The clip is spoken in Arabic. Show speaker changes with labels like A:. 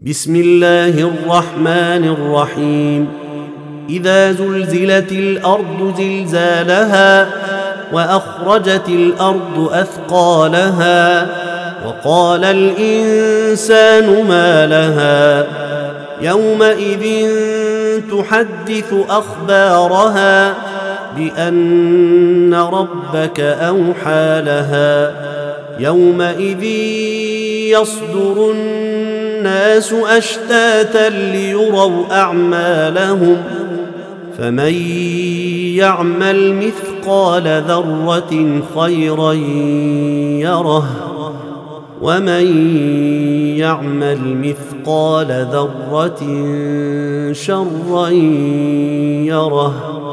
A: بسم الله الرحمن الرحيم. إذا زلزلت الأرض زلزالها وأخرجت الأرض أثقالها وقال الإنسان ما لها يومئذ تحدث أخبارها بأن ربك أوحى لها يومئذ يصدر الناس أشتاتا ليروا أعمالهم فمن يعمل مثقال ذرة خيرا يره ومن يعمل مثقال ذرة شرا يره.